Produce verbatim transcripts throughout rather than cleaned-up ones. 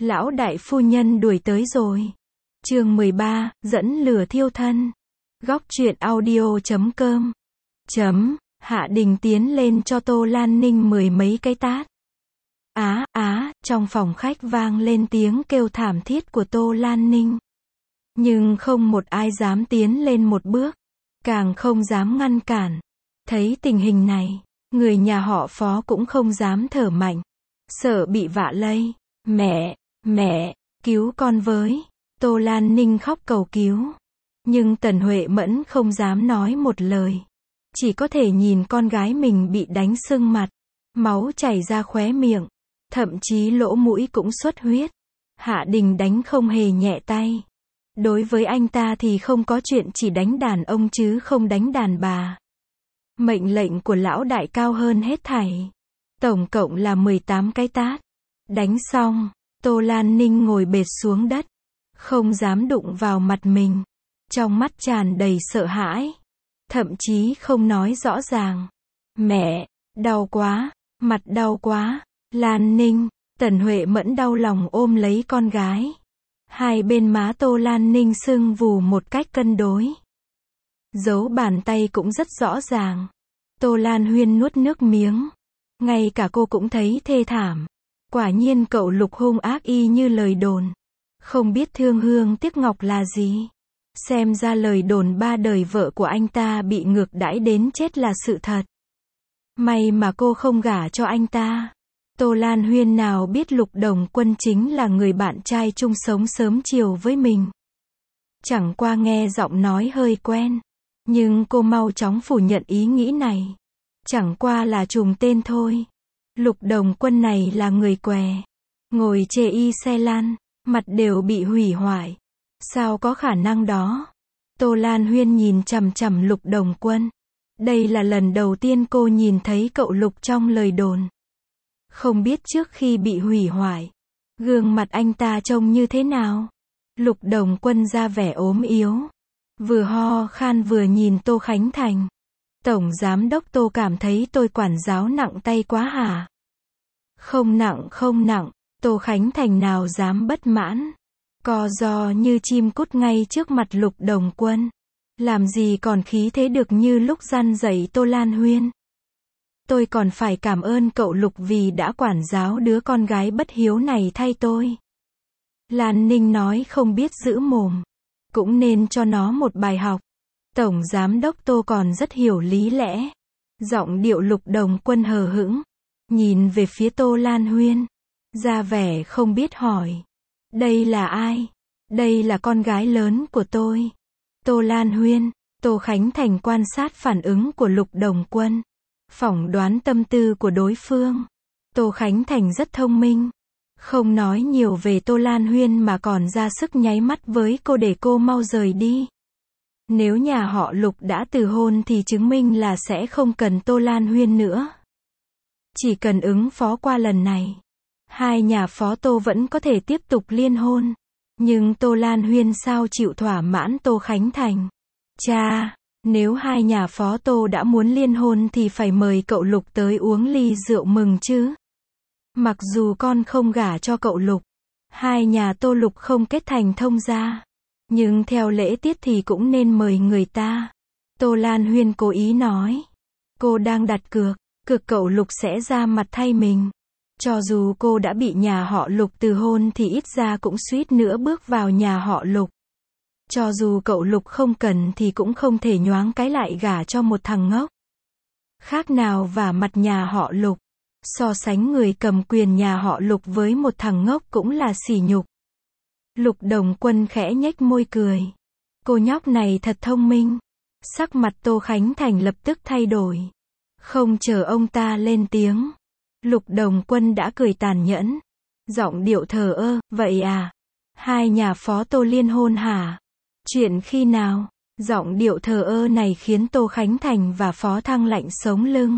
Lão đại phu nhân đuổi tới rồi. Chương mười ba, dẫn lửa thiêu thân. Góc truyện audio chấm com. Chấm, Hạ Đình tiến lên cho Tô Lan Ninh mười mấy cái tát. Á, á, trong phòng khách vang lên tiếng kêu thảm thiết của Tô Lan Ninh. Nhưng không một ai dám tiến lên một bước, càng không dám ngăn cản. Thấy tình hình này, người nhà họ Phó cũng không dám thở mạnh, sợ bị vạ lây. Mẹ, mẹ, cứu con với. Tô Lan Ninh khóc cầu cứu. Nhưng Tần Huệ Mẫn không dám nói một lời. Chỉ có thể nhìn con gái mình bị đánh sưng mặt, máu chảy ra khóe miệng, thậm chí lỗ mũi cũng xuất huyết. Hạ Đình đánh không hề nhẹ tay. Đối với anh ta thì không có chuyện chỉ đánh đàn ông chứ không đánh đàn bà. Mệnh lệnh của lão đại cao hơn hết thảy. Tổng cộng là mười tám cái tát. Đánh xong, Tô Lan Ninh ngồi bệt xuống đất, không dám đụng vào mặt mình. Trong mắt tràn đầy sợ hãi, thậm chí không nói rõ ràng. Mẹ, đau quá, mặt đau quá. Lan Ninh, Tần Huệ Mẫn đau lòng ôm lấy con gái. Hai bên má Tô Lan Ninh sưng vù một cách cân đối. Dấu bàn tay cũng rất rõ ràng. Tô Lan Huyên nuốt nước miếng. Ngay cả cô cũng thấy thê thảm. Quả nhiên cậu Lục hung ác y như lời đồn. Không biết thương hương tiếc ngọc là gì. Xem ra lời đồn ba đời vợ của anh ta bị ngược đãi đến chết là sự thật. May mà cô không gả cho anh ta. Tô Lan Huyên nào biết Lục Đồng Quân chính là người bạn trai chung sống sớm chiều với mình. Chẳng qua nghe giọng nói hơi quen. Nhưng cô mau chóng phủ nhận ý nghĩ này. Chẳng qua là trùng tên thôi. Lục Đồng Quân này là người què. Ngồi chê y xe lan, mặt đều bị hủy hoại. Sao có khả năng đó? Tô Lan Huyên nhìn chằm chằm Lục Đồng Quân. Đây là lần đầu tiên cô nhìn thấy cậu Lục trong lời đồn. Không biết trước khi bị hủy hoại, gương mặt anh ta trông như thế nào? Lục Đồng Quân ra vẻ ốm yếu. Vừa ho khan vừa nhìn Tô Khánh Thành. Tổng giám đốc Tô cảm thấy tôi quản giáo nặng tay quá hả? Không nặng không nặng, Tô Khánh Thành nào dám bất mãn. Co giò như chim cút ngay trước mặt Lục Đồng Quân. Làm gì còn khí thế được như lúc răn dạy Tô Lan Huyên. Tôi còn phải cảm ơn cậu Lục vì đã quản giáo đứa con gái bất hiếu này thay tôi. Lan Ninh nói không biết giữ mồm. Cũng nên cho nó một bài học. Tổng giám đốc Tô còn rất hiểu lý lẽ. Giọng điệu Lục Đồng Quân hờ hững. Nhìn về phía Tô Lan Huyên. Ra vẻ không biết hỏi. Đây là ai? Đây là con gái lớn của tôi. Tô Lan Huyên. Tô Khánh Thành quan sát phản ứng của Lục Đồng Quân. Phỏng đoán tâm tư của đối phương. Tô Khánh Thành rất thông minh. Không nói nhiều về Tô Lan Huyên mà còn ra sức nháy mắt với cô để cô mau rời đi. Nếu nhà họ Lục đã từ hôn thì chứng minh là sẽ không cần Tô Lan Huyên nữa. Chỉ cần ứng phó qua lần này, hai nhà Phó Tô vẫn có thể tiếp tục liên hôn. Nhưng Tô Lan Huyên sao chịu thỏa mãn Tô Khánh Thành? Cha, nếu hai nhà Phó Tô đã muốn liên hôn thì phải mời cậu Lục tới uống ly rượu mừng chứ. Mặc dù con không gả cho cậu Lục, hai nhà Tô Lục không kết thành thông gia, nhưng theo lễ tiết thì cũng nên mời người ta. Tô Lan Huyên cố ý nói. Cô đang đặt cược, cược cậu Lục sẽ ra mặt thay mình. Cho dù cô đã bị nhà họ Lục từ hôn thì ít ra cũng suýt nữa bước vào nhà họ Lục. Cho dù cậu Lục không cần thì cũng không thể nhoáng cái lại gả cho một thằng ngốc. Khác nào vả mặt nhà họ Lục. So sánh người cầm quyền nhà họ Lục với một thằng ngốc cũng là sỉ nhục. Lục Đồng Quân khẽ nhếch môi cười. Cô nhóc này thật thông minh. Sắc mặt Tô Khánh Thành lập tức thay đổi. Không chờ ông ta lên tiếng. Lục Đồng Quân đã cười tàn nhẫn. Giọng điệu thờ ơ, vậy à? Hai nhà Phó Tô liên hôn hả? Chuyện khi nào? Giọng điệu thờ ơ này khiến Tô Khánh Thành và Phó Thăng lạnh sống lưng.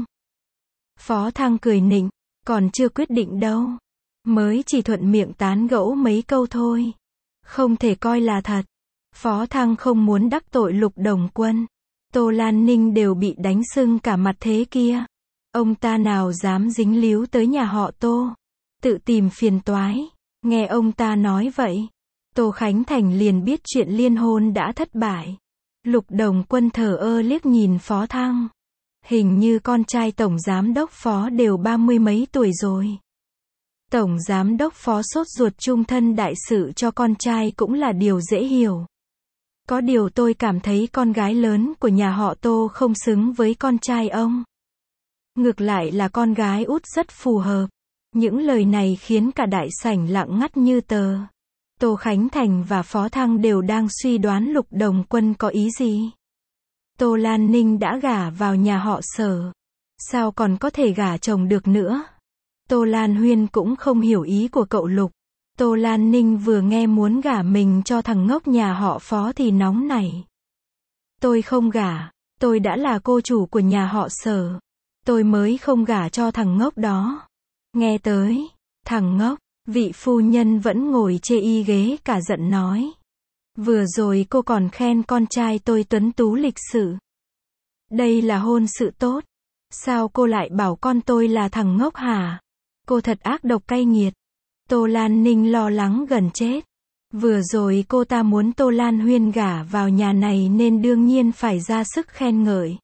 Phó Thăng cười nịnh, còn chưa quyết định đâu. Mới chỉ thuận miệng tán gẫu mấy câu thôi. Không thể coi là thật. Phó Thăng không muốn đắc tội Lục Đồng Quân. Tô Lan Ninh đều bị đánh sưng cả mặt thế kia. Ông ta nào dám dính líu tới nhà họ Tô. Tự tìm phiền toái. Nghe ông ta nói vậy, Tô Khánh Thành liền biết chuyện liên hôn đã thất bại. Lục Đồng Quân thờ ơ liếc nhìn Phó Thăng. Hình như con trai Tổng Giám đốc Phó đều ba mươi mấy tuổi rồi. Tổng Giám đốc Phó sốt ruột chung thân đại sự cho con trai cũng là điều dễ hiểu. Có điều tôi cảm thấy con gái lớn của nhà họ Tô không xứng với con trai ông. Ngược lại là con gái út rất phù hợp. Những lời này khiến cả đại sảnh lặng ngắt như tờ. Tô Khánh Thành và Phó Thăng đều đang suy đoán Lục Đồng Quân có ý gì. Tô Lan Ninh đã gả vào nhà họ Sở. Sao còn có thể gả chồng được nữa? Tô Lan Huyên cũng không hiểu ý của cậu Lục. Tô Lan Ninh vừa nghe muốn gả mình cho thằng ngốc nhà họ Phó thì nóng nảy. Tôi không gả, tôi đã là cô chủ của nhà họ Sở. Tôi mới không gả cho thằng ngốc đó. Nghe tới, thằng ngốc, vị phu nhân vẫn ngồi chê y ghế cả giận nói. Vừa rồi cô còn khen con trai tôi tuấn tú lịch sự. Đây là hôn sự tốt. Sao cô lại bảo con tôi là thằng ngốc hả? Cô thật ác độc cay nghiệt. Tô Lan Ninh lo lắng gần chết. Vừa rồi cô ta muốn Tô Lan Huyên gả vào nhà này nên đương nhiên phải ra sức khen ngợi.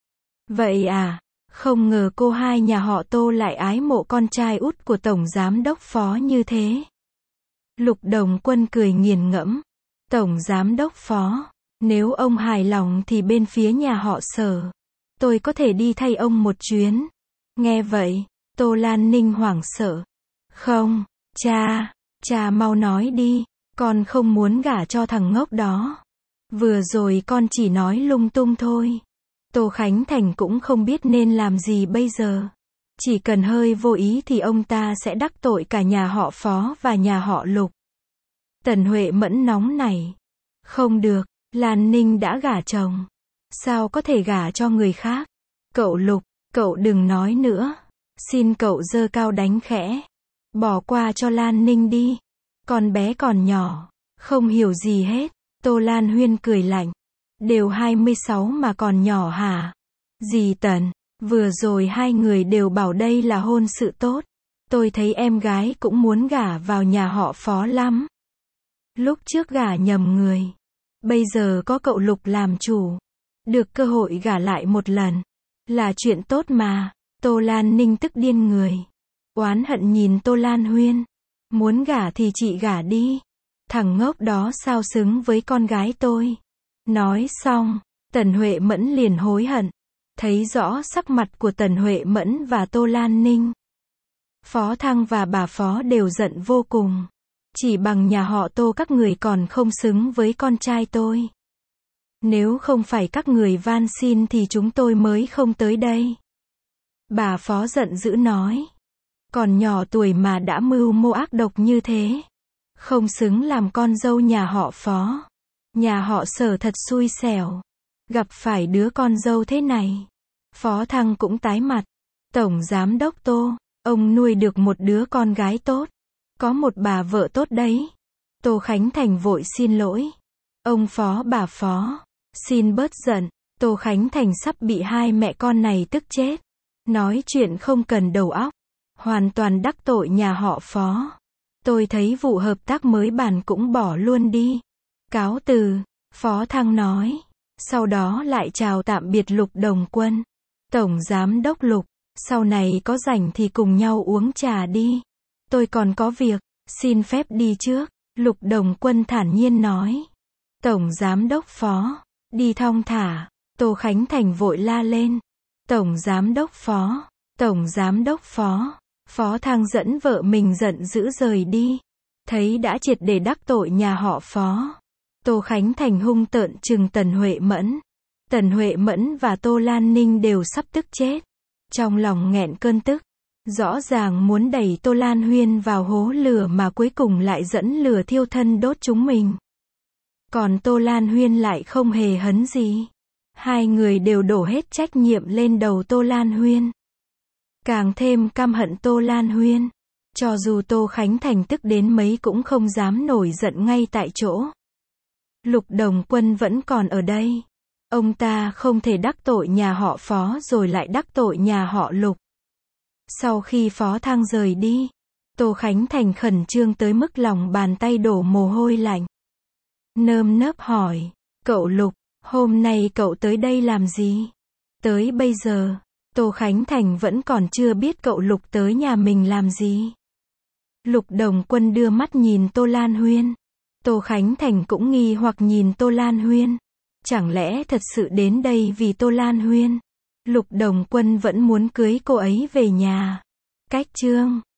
Vậy à, không ngờ cô hai nhà họ Tô lại ái mộ con trai út của Tổng Giám đốc Phó như thế. Lục Đồng Quân cười nghiền ngẫm. Tổng Giám đốc Phó, nếu ông hài lòng thì bên phía nhà họ Sở, tôi có thể đi thay ông một chuyến. Nghe vậy, Tô Lan Ninh hoảng sợ. Không, cha, cha mau nói đi, con không muốn gả cho thằng ngốc đó. Vừa rồi con chỉ nói lung tung thôi. Tô Khánh Thành cũng không biết nên làm gì bây giờ. Chỉ cần hơi vô ý thì ông ta sẽ đắc tội cả nhà họ Phó và nhà họ Lục. Tần Huệ Mẫn nóng nảy. Không được, Lan Ninh đã gả chồng. Sao có thể gả cho người khác? Cậu Lục, cậu đừng nói nữa. Xin cậu giơ cao đánh khẽ. Bỏ qua cho Lan Ninh đi. Con bé còn nhỏ, không hiểu gì hết. Tô Lan Huyên cười lạnh. Đều hai mươi sáu mà còn nhỏ hả? Dì Tần, vừa rồi hai người đều bảo đây là hôn sự tốt. Tôi thấy em gái cũng muốn gả vào nhà họ Phó lắm. Lúc trước gả nhầm người. Bây giờ có cậu Lục làm chủ. Được cơ hội gả lại một lần. Là chuyện tốt mà. Tô Lan Ninh tức điên người. Oán hận nhìn Tô Lan Huyên. Muốn gả thì chị gả đi. Thằng ngốc đó sao xứng với con gái tôi. Nói xong, Tần Huệ Mẫn liền hối hận. Thấy rõ sắc mặt của Tần Huệ Mẫn và Tô Lan Ninh. Phó Thăng và bà Phó đều giận vô cùng. Chỉ bằng nhà họ Tô các người còn không xứng với con trai tôi. Nếu không phải các người van xin thì chúng tôi mới không tới đây. Bà Phó giận dữ nói. Còn nhỏ tuổi mà đã mưu mô ác độc như thế. Không xứng làm con dâu nhà họ Phó. Nhà họ Sở thật xui xẻo. Gặp phải đứa con dâu thế này. Phó Thăng cũng tái mặt. Tổng Giám đốc Tô, ông nuôi được một đứa con gái tốt. Có một bà vợ tốt đấy. Tô Khánh Thành vội xin lỗi. Ông Phó bà Phó, xin bớt giận. Tô Khánh Thành sắp bị hai mẹ con này tức chết. Nói chuyện không cần đầu óc. Hoàn toàn đắc tội nhà họ Phó. Tôi thấy vụ hợp tác mới bàn cũng bỏ luôn đi. Cáo từ, Phó Thăng nói. Sau đó lại chào tạm biệt Lục Đồng Quân. Tổng Giám đốc Lục, sau này có rảnh thì cùng nhau uống trà đi. Tôi còn có việc, xin phép đi trước. Lục Đồng Quân thản nhiên nói. Tổng Giám đốc Phó, đi thong thả. Tô Khánh Thành vội la lên. Tổng Giám đốc Phó, Tổng Giám đốc Phó. Phó Thăng dẫn vợ mình giận dữ rời đi. Thấy đã triệt để đắc tội nhà họ Phó. Tô Khánh Thành hung tợn trừng Tần Huệ Mẫn. Tần Huệ Mẫn và Tô Lan Ninh đều sắp tức chết. Trong lòng nghẹn cơn tức. Rõ ràng muốn đẩy Tô Lan Huyên vào hố lửa mà cuối cùng lại dẫn lửa thiêu thân đốt chúng mình. Còn Tô Lan Huyên lại không hề hấn gì. Hai người đều đổ hết trách nhiệm lên đầu Tô Lan Huyên. Càng thêm căm hận Tô Lan Huyên. Cho dù Tô Khánh Thành tức đến mấy cũng không dám nổi giận ngay tại chỗ. Lục Đồng Quân vẫn còn ở đây. Ông ta không thể đắc tội nhà họ Phó rồi lại đắc tội nhà họ Lục. Sau khi Phó Thăng rời đi, Tô Khánh Thành khẩn trương tới mức lòng bàn tay đổ mồ hôi lạnh. Nơm nớp hỏi, cậu Lục, hôm nay cậu tới đây làm gì? Tới bây giờ, Tô Khánh Thành vẫn còn chưa biết cậu Lục tới nhà mình làm gì. Lục Đồng Quân đưa mắt nhìn Tô Lan Huyên. Tô Khánh Thành cũng nghi hoặc nhìn Tô Lan Huyên. Chẳng lẽ thật sự đến đây vì Tô Lan Huyên? Lục Đồng Quân vẫn muốn cưới cô ấy về nhà. Cách chương